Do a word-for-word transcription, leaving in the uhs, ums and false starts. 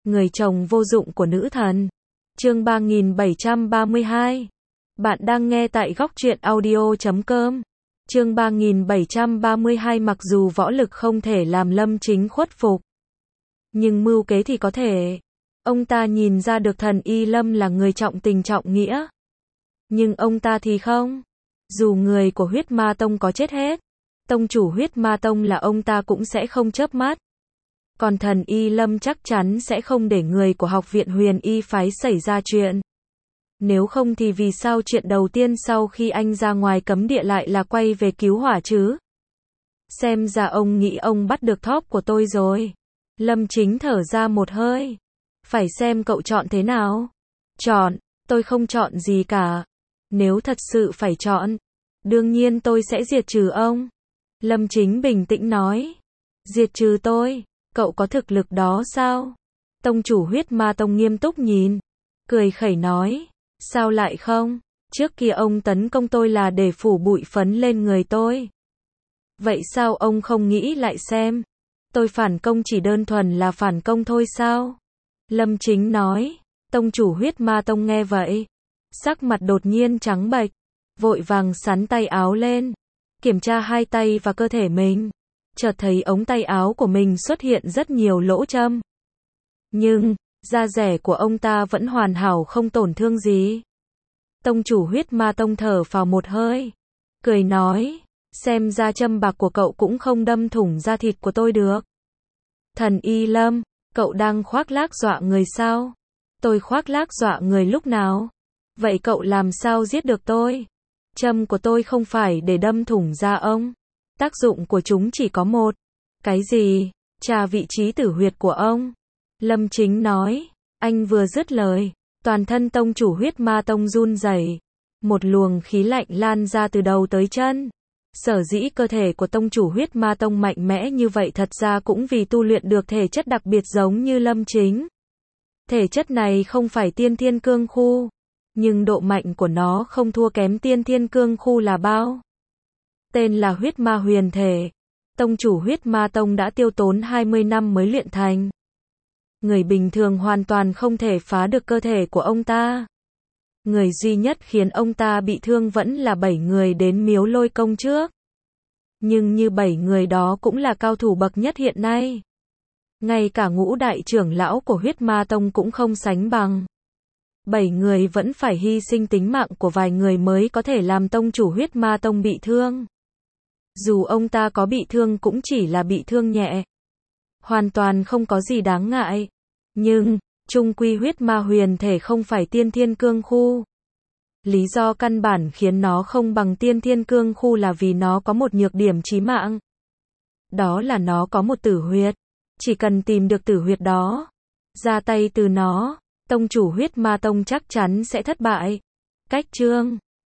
Người chồng vô dụng của nữ thần. Chương ba nghìn bảy trăm ba mươi hai. Bạn đang nghe tại góc truyện audio chấm com. Chương ba nghìn bảy trăm ba mươi hai. Mặc dù võ lực không thể làm Lâm Chính khuất phục, nhưng mưu kế thì có thể. Ông ta nhìn ra được thần Y Lâm là người trọng tình trọng nghĩa. Nhưng ông ta thì không. Dù người của huyết ma tông có chết hết, tông chủ huyết ma tông là ông ta cũng sẽ không chớp mắt. Còn thần Y Lâm chắc chắn sẽ không để người của học viện huyền y phái xảy ra chuyện. Nếu không thì vì sao chuyện đầu tiên sau khi anh ra ngoài cấm địa lại là quay về cứu hỏa chứ? Xem ra ông nghĩ ông bắt được thóp của tôi rồi. Lâm Chính thở ra một hơi. Phải xem cậu chọn thế nào. Chọn, tôi không chọn gì cả. Nếu thật sự phải chọn, đương nhiên tôi sẽ diệt trừ ông. Lâm Chính bình tĩnh nói. Diệt trừ tôi? Cậu có thực lực đó sao? Tông chủ huyết ma tông nghiêm túc nhìn, cười khẩy nói. Sao lại không? Trước kia ông tấn công tôi là để phủ bụi phấn lên người tôi. Vậy sao ông không nghĩ lại xem? Tôi phản công chỉ đơn thuần là phản công thôi sao? Lâm Chính nói. Tông chủ huyết ma tông nghe vậy, sắc mặt đột nhiên trắng bệch, vội vàng xắn tay áo lên, kiểm tra hai tay và cơ thể mình. Chợt thấy ống tay áo của mình xuất hiện rất nhiều lỗ châm. Nhưng, da rẻ của ông ta vẫn hoàn hảo không tổn thương gì. Tông chủ huyết ma tông thở phào một hơi, cười nói, xem ra châm bạc của cậu cũng không đâm thủng da thịt của tôi được. Thần Y Lâm, cậu đang khoác lác dọa người sao? Tôi khoác lác dọa người lúc nào? Vậy cậu làm sao giết được tôi? Châm của tôi không phải để đâm thủng da ông. Tác dụng của chúng chỉ có một. Cái gì? Trà vị trí tử huyệt của ông. Lâm Chính nói. Anh vừa dứt lời, toàn thân tông chủ huyết ma tông run rẩy. Một luồng khí lạnh lan ra từ đầu tới chân. Sở dĩ cơ thể của tông chủ huyết ma tông mạnh mẽ như vậy thật ra cũng vì tu luyện được thể chất đặc biệt giống như Lâm Chính. Thể chất này không phải tiên thiên cương khu, nhưng độ mạnh của nó không thua kém tiên thiên cương khu là bao. Tên là huyết ma huyền thể. Tông chủ huyết ma tông đã tiêu tốn hai mươi năm mới luyện thành. Người bình thường hoàn toàn không thể phá được cơ thể của ông ta. Người duy nhất khiến ông ta bị thương vẫn là bảy người đến miếu lôi công trước. Nhưng như bảy người đó cũng là cao thủ bậc nhất hiện nay. Ngay cả ngũ đại trưởng lão của huyết ma tông cũng không sánh bằng. Bảy người vẫn phải hy sinh tính mạng của vài người mới có thể làm tông chủ huyết ma tông bị thương. Dù ông ta có bị thương cũng chỉ là bị thương nhẹ, hoàn toàn không có gì đáng ngại. Nhưng, chung quy huyết ma huyền thể không phải tiên thiên cương khu. Lý do căn bản khiến nó không bằng tiên thiên cương khu là vì nó có một nhược điểm chí mạng. Đó là nó có một tử huyệt. Chỉ cần tìm được tử huyệt đó, ra tay từ nó, tông chủ huyết ma tông chắc chắn sẽ thất bại. Cách chương